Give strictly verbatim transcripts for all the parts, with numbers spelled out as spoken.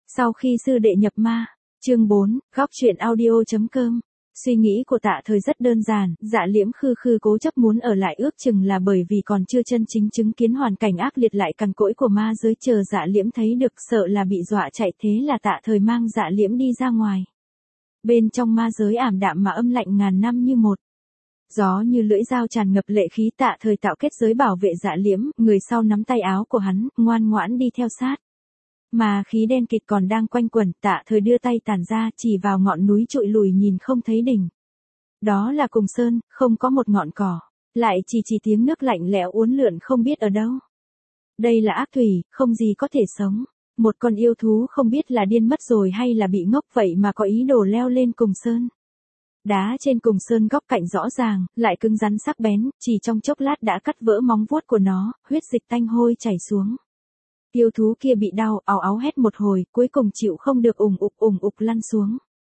Sau khi sư đệ nhập ma, chương bốn, góc truyện audio.com. Suy nghĩ của Tạ Thời rất đơn giản, Dạ Liễm khư khư cố chấp muốn ở lại ước chừng là bởi vì còn chưa chân chính chứng kiến hoàn cảnh ác liệt lại cằn cỗi của ma giới, chờ Dạ Liễm thấy được sợ là bị dọa chạy, thế là Tạ Thời mang Dạ Liễm đi ra ngoài. Bên trong ma giới ảm đạm mà âm lạnh ngàn năm như một. Gió như lưỡi dao tràn ngập lệ khí, Tạ Thời tạo kết giới bảo vệ Dạ Liễm, người sau nắm tay áo của hắn, ngoan ngoãn đi theo sát. Mà khí đen kịt còn đang quanh quẩn, Tạ Thời đưa tay tản ra, chỉ vào ngọn núi trụi lùi nhìn không thấy đỉnh. Đó là Cùng Sơn, không có một ngọn cỏ, lại chỉ chỉ tiếng nước lạnh lẽo uốn lượn không biết ở đâu. Đây là ác thủy, không gì có thể sống. Một con yêu thú không biết là điên mất rồi hay là bị ngốc vậy mà có ý đồ leo lên Cùng Sơn. Đá trên Cùng Sơn góc cạnh rõ ràng, lại cứng rắn sắc bén, chỉ trong chốc lát đã cắt vỡ móng vuốt của nó, huyết dịch tanh hôi chảy xuống. Yêu thú kia bị đau, ào áo hét một hồi, cuối cùng chịu không được, ùng ục ùng ục lăn xuống.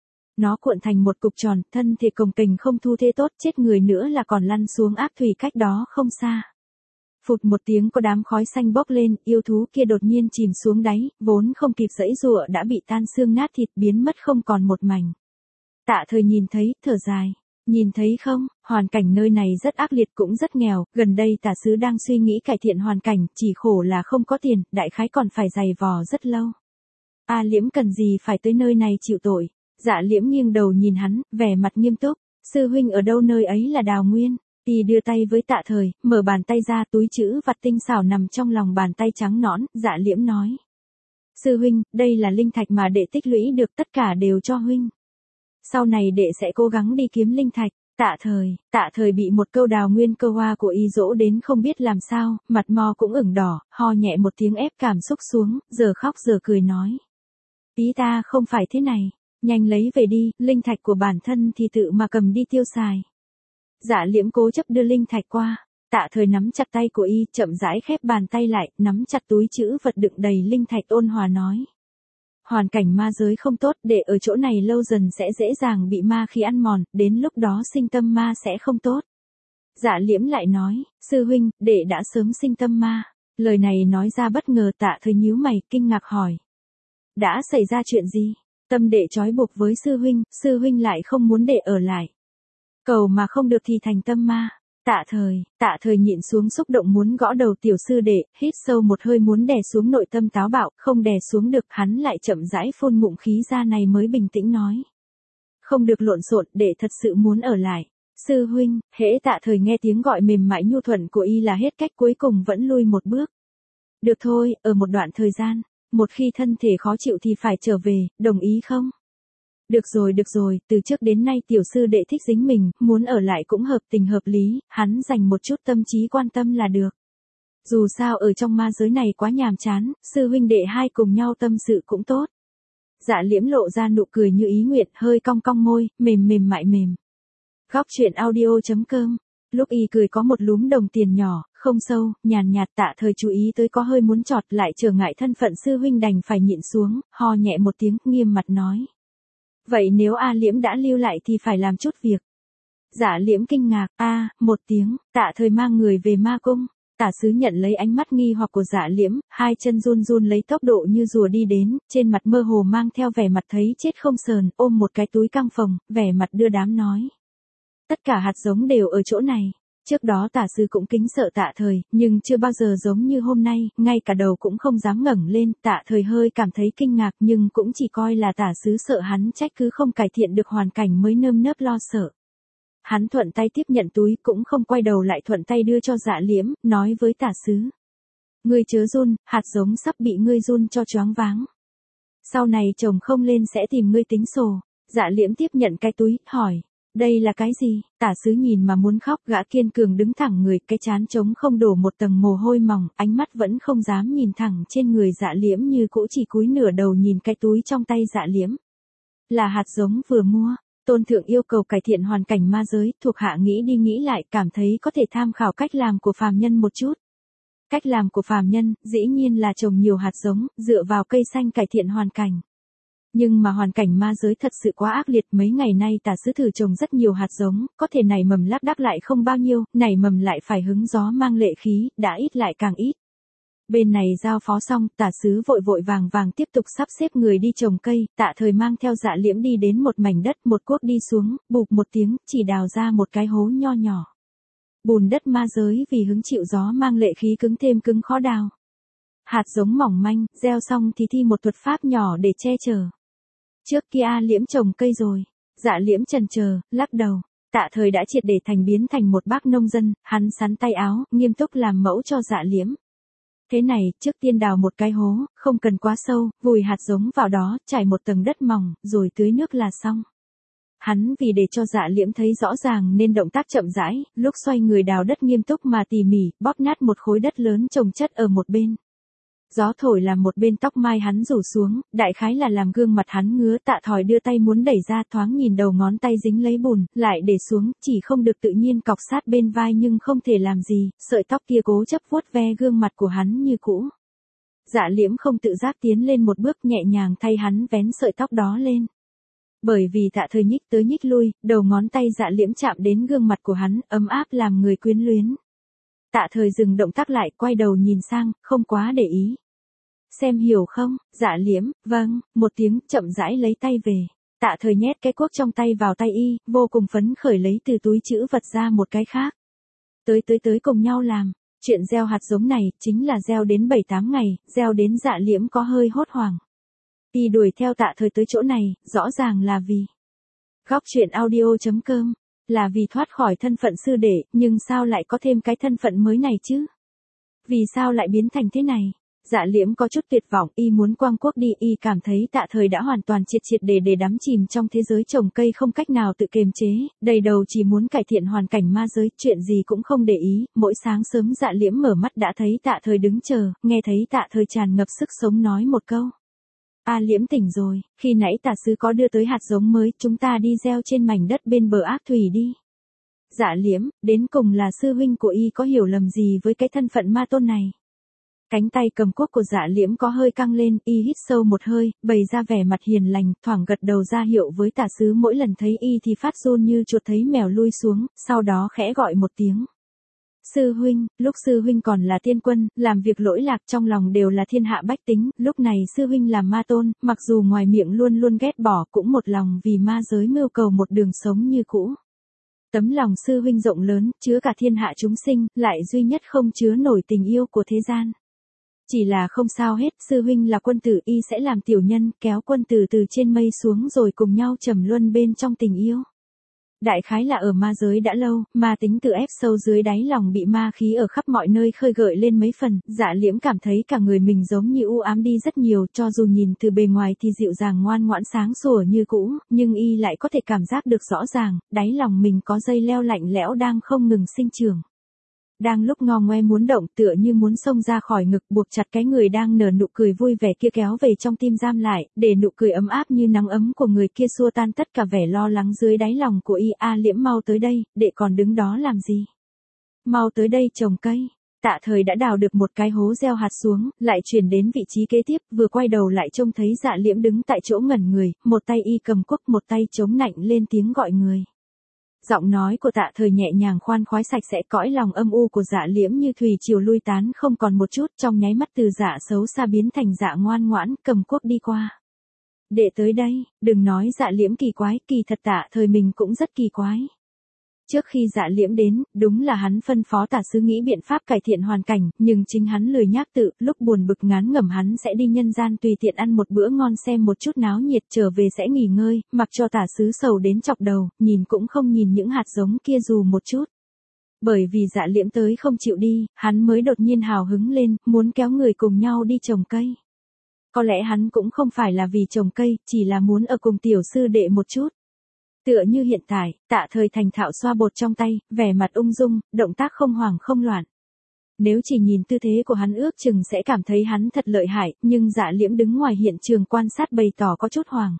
Nó cuộn thành một cục tròn, thân thì cồng kềnh không thu thế tốt, chết người nữa là còn lăn xuống ác thủy cách đó không xa. Phụt một tiếng có đám khói xanh bốc lên, yêu thú kia đột nhiên chìm xuống đáy, vốn không kịp giãy giụa đã bị tan xương nát thịt, biến mất không còn một mảnh. Tạ Thời nhìn thấy, thở dài. Nhìn thấy không, hoàn cảnh nơi này rất ác liệt cũng rất nghèo, gần đây Tả Sứ đang suy nghĩ cải thiện hoàn cảnh, chỉ khổ là không có tiền, đại khái còn phải giày vò rất lâu. A Liễm cần gì phải tới nơi này chịu tội. Dạ Liễm nghiêng đầu nhìn hắn, vẻ mặt nghiêm túc. Sư huynh ở đâu, nơi ấy là Đào Nguyên. Y đưa tay với Tạ Thời, mở bàn tay ra, túi chữ vặt tinh xảo nằm trong lòng bàn tay trắng nõn. Dạ Liễm nói: Sư huynh, đây là linh thạch mà đệ tích lũy được, tất cả đều cho huynh. Sau này đệ sẽ cố gắng đi kiếm linh thạch. Tạ Thời, Tạ Thời bị một câu Đào Nguyên câu hoa của y dỗ đến không biết làm sao, mặt mo cũng ửng đỏ, ho nhẹ một tiếng ép cảm xúc xuống, giờ khóc giờ cười nói: Ý ta không phải thế này, nhanh lấy về đi, linh thạch của bản thân thì tự mà cầm đi tiêu xài. Dạ Liễm cố chấp đưa linh thạch qua, Tạ Thời nắm chặt tay của y, chậm rãi khép bàn tay lại, nắm chặt túi chữ vật đựng đầy linh thạch, ôn hòa nói: Hoàn cảnh ma giới không tốt, để ở chỗ này lâu dần sẽ dễ dàng bị ma khí ăn mòn, đến lúc đó sinh tâm ma sẽ không tốt. Dạ Liễm lại nói: Sư huynh, đệ đã sớm sinh tâm ma. Lời này nói ra bất ngờ, Tạ Thời nhíu mày, kinh ngạc hỏi: Đã xảy ra chuyện gì? Tâm đệ trói buộc với sư huynh, sư huynh lại không muốn đệ ở lại. Cầu mà không được thì thành tâm ma. Tạ Thời, Tạ Thời nhịn xuống xúc động muốn gõ đầu tiểu sư đệ, hít sâu một hơi muốn đè xuống nội tâm táo bạo, không đè xuống được, hắn lại chậm rãi phun ngụm khí ra này mới bình tĩnh nói: Không được lộn xộn, đệ thật sự muốn ở lại. Sư huynh, hễ Tạ Thời nghe tiếng gọi mềm mại nhu thuận của y là hết cách, cuối cùng vẫn lui một bước. Được thôi, ở một đoạn thời gian, một khi thân thể khó chịu thì phải trở về, đồng ý không? Được rồi được rồi, từ trước đến nay tiểu sư đệ thích dính mình, muốn ở lại cũng hợp tình hợp lý, hắn dành một chút tâm trí quan tâm là được. Dù sao ở trong ma giới này quá nhàm chán, sư huynh đệ hai cùng nhau tâm sự cũng tốt. Dạ Liễm lộ ra nụ cười như ý nguyện, hơi cong cong môi, mềm mềm mại mềm. Góc truyện audio.com. Lúc y cười có một lúm đồng tiền nhỏ, không sâu, nhàn nhạt. Tạ Thời chú ý tới có hơi muốn chọt, lại trở ngại thân phận sư huynh đành phải nhịn xuống, ho nhẹ một tiếng, nghiêm mặt nói: Vậy nếu A Liễm đã lưu lại thì phải làm chút việc. Dạ Liễm kinh ngạc, a, một tiếng, Tạ Thời mang người về ma cung. Tả Sứ nhận lấy ánh mắt nghi hoặc của Dạ Liễm, hai chân run run lấy tốc độ như rùa đi đến, trên mặt mơ hồ mang theo vẻ mặt thấy chết không sờn, ôm một cái túi căng phồng, vẻ mặt đưa đám nói: Tất cả hạt giống đều ở chỗ này. Trước đó Tả Sứ cũng kính sợ Tạ Thời, nhưng chưa bao giờ giống như hôm nay, ngay cả đầu cũng không dám ngẩng lên. Tạ Thời hơi cảm thấy kinh ngạc, nhưng cũng chỉ coi là Tả Sứ sợ hắn trách cứ không cải thiện được hoàn cảnh mới nơm nớp lo sợ. Hắn thuận tay tiếp nhận túi, cũng không quay đầu lại, thuận tay đưa cho Dạ Liễm, nói với Tả Sứ: Ngươi chớ run, hạt giống sắp bị ngươi run cho choáng váng. Sau này chồng không lên sẽ tìm ngươi tính sổ. Dạ Liễm tiếp nhận cái túi, hỏi: Đây là cái gì? Tả Sứ nhìn mà muốn khóc, gã kiên cường đứng thẳng người, cái trán trống không đổ một tầng mồ hôi mỏng, ánh mắt vẫn không dám nhìn thẳng trên người Dạ Liễm, như cũ chỉ cúi nửa đầu nhìn cái túi trong tay Dạ Liễm. Là hạt giống vừa mua. Tôn thượng yêu cầu cải thiện hoàn cảnh ma giới, thuộc hạ nghĩ đi nghĩ lại, cảm thấy có thể tham khảo cách làm của phàm nhân một chút. Cách làm của phàm nhân, dĩ nhiên là trồng nhiều hạt giống, dựa vào cây xanh cải thiện hoàn cảnh. Nhưng mà hoàn cảnh ma giới thật sự quá ác liệt, mấy ngày nay Tả Sứ thử trồng rất nhiều hạt giống, có thể nảy mầm lác đác lại không bao nhiêu, nảy mầm lại phải hứng gió mang lệ khí, đã ít lại càng ít. Bên này giao phó xong, Tả Sứ vội vội vàng vàng tiếp tục sắp xếp người đi trồng cây, Tạ Thời mang theo Dạ Liễm đi đến một mảnh đất, một cuốc đi xuống, bụp một tiếng, chỉ đào ra một cái hố nho nhỏ. Bùn đất ma giới vì hứng chịu gió mang lệ khí cứng thêm cứng khó đào. Hạt giống mỏng manh, gieo xong thì thi một thuật pháp nhỏ để che chở. Trước kia A Liễm trồng cây rồi. Dạ Liễm chần chờ, lắc đầu. Tạ Thời đã triệt để thành biến thành một bác nông dân, hắn sắn tay áo, nghiêm túc làm mẫu cho Dạ Liễm. Thế này, trước tiên đào một cái hố, không cần quá sâu, vùi hạt giống vào đó, trải một tầng đất mỏng, rồi tưới nước là xong. Hắn vì để cho Dạ Liễm thấy rõ ràng nên động tác chậm rãi, lúc xoay người đào đất nghiêm túc mà tỉ mỉ, bóp nát một khối đất lớn chồng chất ở một bên. Gió thổi làm một bên tóc mai hắn rủ xuống, đại khái là làm gương mặt hắn ngứa. Tạ Thỏi đưa tay muốn đẩy ra, thoáng nhìn đầu ngón tay dính lấy bùn, lại để xuống, chỉ không được tự nhiên cọc sát bên vai nhưng không thể làm gì, sợi tóc kia cố chấp vuốt ve gương mặt của hắn như cũ. Dạ Liễm không tự giác tiến lên một bước, nhẹ nhàng thay hắn vén sợi tóc đó lên. Bởi vì Tạ Thời nhích tới nhích lui, đầu ngón tay Dạ Liễm chạm đến gương mặt của hắn, ấm áp làm người quyến luyến. Tạ Thời dừng động tác lại, quay đầu nhìn sang, không quá để ý. Xem hiểu không? Dạ Liễm, vâng, một tiếng, chậm rãi lấy tay về. Tạ Thời nhét cái cuốc trong tay vào tay y, vô cùng phấn khởi lấy từ túi trữ vật ra một cái khác. Tới tới tới cùng nhau làm. Chuyện gieo hạt giống này, chính là gieo đến bảy tám ngày, gieo đến Dạ Liễm có hơi hốt hoảng. Y đuổi theo Tạ Thời tới chỗ này, rõ ràng là vì. Góc truyện audio chấm com, là vì thoát khỏi thân phận sư đệ, nhưng sao lại có thêm cái thân phận mới này chứ? Vì sao lại biến thành thế này? Dạ Liễm có chút tuyệt vọng, y muốn quang quốc đi, y cảm thấy Tạ Thời đã hoàn toàn triệt triệt để để đắm chìm trong thế giới trồng cây không cách nào tự kiềm chế, đầy đầu chỉ muốn cải thiện hoàn cảnh ma giới, chuyện gì cũng không để ý. Mỗi sáng sớm Dạ Liễm mở mắt đã thấy Tạ Thời đứng chờ, nghe thấy Tạ Thời tràn ngập sức sống nói một câu. A Liễm tỉnh rồi, khi nãy Tả Sứ có đưa tới hạt giống mới, chúng ta đi gieo trên mảnh đất bên bờ ác thủy đi. Dạ Liễm, đến cùng là sư huynh của y có hiểu lầm gì với cái thân phận ma tôn này? Cánh tay cầm cuốc của Dạ Liễm có hơi căng lên, y hít sâu một hơi, bày ra vẻ mặt hiền lành, thoảng gật đầu ra hiệu với Tả Sứ, mỗi lần thấy y thì phát run như chuột thấy mèo lui xuống, sau đó khẽ gọi một tiếng. Sư huynh, lúc sư huynh còn là tiên quân, làm việc lỗi lạc trong lòng đều là thiên hạ bách tính, lúc này sư huynh làm ma tôn, mặc dù ngoài miệng luôn luôn ghét bỏ, cũng một lòng vì ma giới mưu cầu một đường sống như cũ. Tấm lòng sư huynh rộng lớn, chứa cả thiên hạ chúng sinh, lại duy nhất không chứa nổi tình yêu của thế gian. Chỉ là không sao hết, sư huynh là quân tử, y sẽ làm tiểu nhân, kéo quân tử từ trên mây xuống rồi cùng nhau trầm luân bên trong tình yêu. Đại khái là ở ma giới đã lâu, ma tính tự ép sâu dưới đáy lòng bị ma khí ở khắp mọi nơi khơi gợi lên mấy phần. Dạ Liễm cảm thấy cả người mình giống như u ám đi rất nhiều, cho dù nhìn từ bề ngoài thì dịu dàng ngoan ngoãn sáng sủa như cũ, nhưng y lại có thể cảm giác được rõ ràng, đáy lòng mình có dây leo lạnh lẽo đang không ngừng sinh trưởng. Đang lúc ngo ngoe muốn động, tựa như muốn xông ra khỏi ngực, buộc chặt cái người đang nở nụ cười vui vẻ kia kéo về trong tim giam lại, để nụ cười ấm áp như nắng ấm của người kia xua tan tất cả vẻ lo lắng dưới đáy lòng của y. A Liễm, mau tới đây, đệ còn đứng đó làm gì? Mau tới đây trồng cây. Tạ Thời đã đào được một cái hố gieo hạt xuống, lại chuyển đến vị trí kế tiếp, vừa quay đầu lại trông thấy Dạ Liễm đứng tại chỗ ngẩn người, một tay y cầm cuốc, một tay chống nạnh lên tiếng gọi người. Giọng nói của Tạ Thời nhẹ nhàng khoan khoái sạch sẽ, cõi lòng âm u của Dạ Liễm như thủy triều lui tán không còn một chút, trong nháy mắt từ dạ xấu xa biến thành dạ ngoan ngoãn, cầm cuốc đi qua. Đệ tới đây, đừng nói Dạ Liễm kỳ quái, kỳ thật Tạ Thời mình cũng rất kỳ quái. Trước khi Dạ Liễm đến, đúng là hắn phân phó Tả Sứ nghĩ biện pháp cải thiện hoàn cảnh, nhưng chính hắn lười nhác tự, lúc buồn bực ngán ngẩm hắn sẽ đi nhân gian tùy tiện ăn một bữa ngon, xem một chút náo nhiệt, trở về sẽ nghỉ ngơi, mặc cho Tả Sứ sầu đến chọc đầu, nhìn cũng không nhìn những hạt giống kia dù một chút. Bởi vì Dạ Liễm tới không chịu đi, hắn mới đột nhiên hào hứng lên, muốn kéo người cùng nhau đi trồng cây. Có lẽ hắn cũng không phải là vì trồng cây, chỉ là muốn ở cùng tiểu sư đệ một chút. Tựa như hiện tại, Tạ Thời thành thạo xoa bột trong tay, vẻ mặt ung dung, động tác không hoảng không loạn. Nếu chỉ nhìn tư thế của hắn ước chừng sẽ cảm thấy hắn thật lợi hại, nhưng Dạ Liễm đứng ngoài hiện trường quan sát bày tỏ có chút hoảng.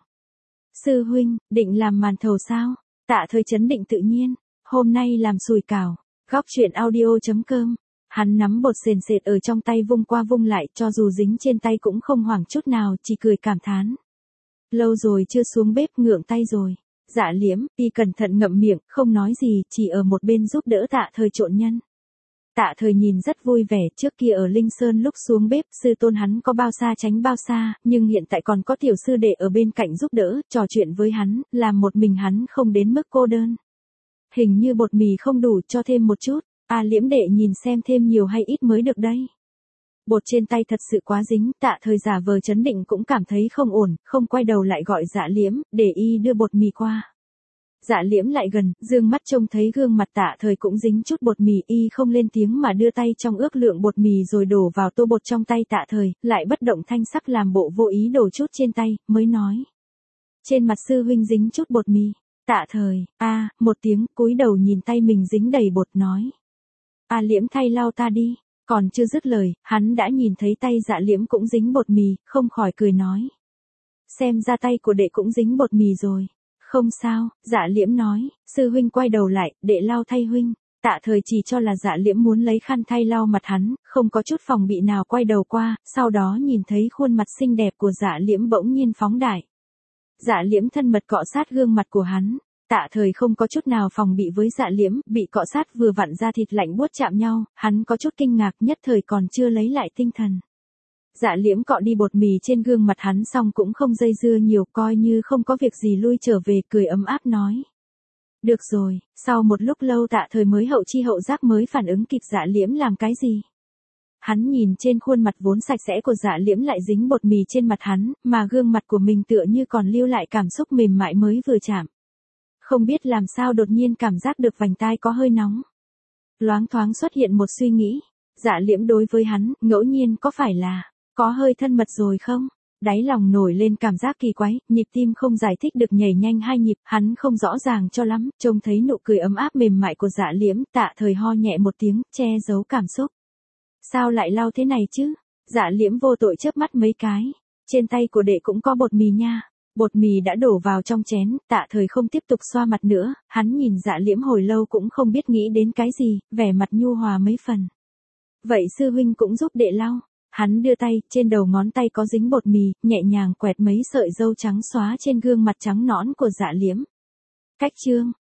Sư huynh, định làm màn thầu sao? Tạ Thời chấn định tự nhiên, hôm nay làm sùi cảo. Góc truyện audio chấm com. Hắn nắm bột sền sệt ở trong tay vung qua vung lại, cho dù dính trên tay cũng không hoảng chút nào, chỉ cười cảm thán. Lâu rồi chưa xuống bếp, ngượng tay rồi. Dạ Liễm, y cẩn thận ngậm miệng, không nói gì, chỉ ở một bên giúp đỡ Tạ Thời trộn nhân. Tạ Thời nhìn rất vui vẻ, trước kia ở Linh Sơn lúc xuống bếp, sư tôn hắn có bao xa tránh bao xa, nhưng hiện tại còn có tiểu sư đệ ở bên cạnh giúp đỡ, trò chuyện với hắn, làm một mình hắn không đến mức cô đơn. Hình như bột mì không đủ, cho thêm một chút. A Liễm đệ nhìn xem thêm nhiều hay ít mới được đây. Bột trên tay thật sự quá dính, Tạ Thời giả vờ chấn định cũng cảm thấy không ổn, không quay đầu lại gọi Dạ Liễm, để y đưa bột mì qua. Dạ Liễm lại gần, dương mắt trông thấy gương mặt Tạ Thời cũng dính chút bột mì, y không lên tiếng mà đưa tay trong ước lượng bột mì rồi đổ vào tô bột trong tay Tạ Thời, lại bất động thanh sắc làm bộ vô ý đổ chút trên tay, mới nói. Trên mặt sư huynh dính chút bột mì. Tạ Thời, a, một tiếng, cúi đầu nhìn tay mình dính đầy bột nói. A Liễm thay lau ta đi. Còn chưa dứt lời, hắn đã nhìn thấy tay Dạ Liễm cũng dính bột mì, không khỏi cười nói. Xem ra tay của đệ cũng dính bột mì rồi. Không sao, Dạ Liễm nói, sư huynh quay đầu lại, đệ lau thay huynh. Tạ Thời chỉ cho là Dạ Liễm muốn lấy khăn thay lau mặt hắn, không có chút phòng bị nào quay đầu qua, sau đó nhìn thấy khuôn mặt xinh đẹp của Dạ Liễm bỗng nhiên phóng đại. Dạ Liễm thân mật cọ sát gương mặt của hắn. Tạ Thời không có chút nào phòng bị với Dạ Liễm, bị cọ sát vừa vặn ra thịt lạnh buốt chạm nhau, hắn có chút kinh ngạc, nhất thời còn chưa lấy lại tinh thần. Dạ Liễm cọ đi bột mì trên gương mặt hắn xong cũng không dây dưa nhiều, coi như không có việc gì lui trở về, cười ấm áp nói. Được rồi, sau một lúc lâu Tạ Thời mới hậu chi hậu giác mới phản ứng kịp Dạ Liễm làm cái gì. Hắn nhìn trên khuôn mặt vốn sạch sẽ của Dạ Liễm lại dính bột mì trên mặt hắn, mà gương mặt của mình tựa như còn lưu lại cảm xúc mềm mại mới vừa chạm. Không biết làm sao đột nhiên cảm giác được vành tai có hơi nóng. Loáng thoáng xuất hiện một suy nghĩ. Dạ Liễm đối với hắn, ngẫu nhiên có phải là, có hơi thân mật rồi không? Đáy lòng nổi lên cảm giác kỳ quái, nhịp tim không giải thích được nhảy nhanh hai nhịp, hắn không rõ ràng cho lắm, trông thấy nụ cười ấm áp mềm mại của Dạ Liễm, Tạ Thời ho nhẹ một tiếng, che giấu cảm xúc. Sao lại lau thế này chứ? Dạ Liễm vô tội chớp mắt mấy cái. Trên tay của đệ cũng có bột mì nha. Bột mì đã đổ vào trong chén, Tạ Thời không tiếp tục xoa mặt nữa, hắn nhìn Dạ Liễm hồi lâu cũng không biết nghĩ đến cái gì, vẻ mặt nhu hòa mấy phần. Vậy sư huynh cũng giúp đệ lau. Hắn đưa tay, trên đầu ngón tay có dính bột mì, nhẹ nhàng quẹt mấy sợi râu trắng xóa trên gương mặt trắng nõn của Dạ Liễm. Cách chương.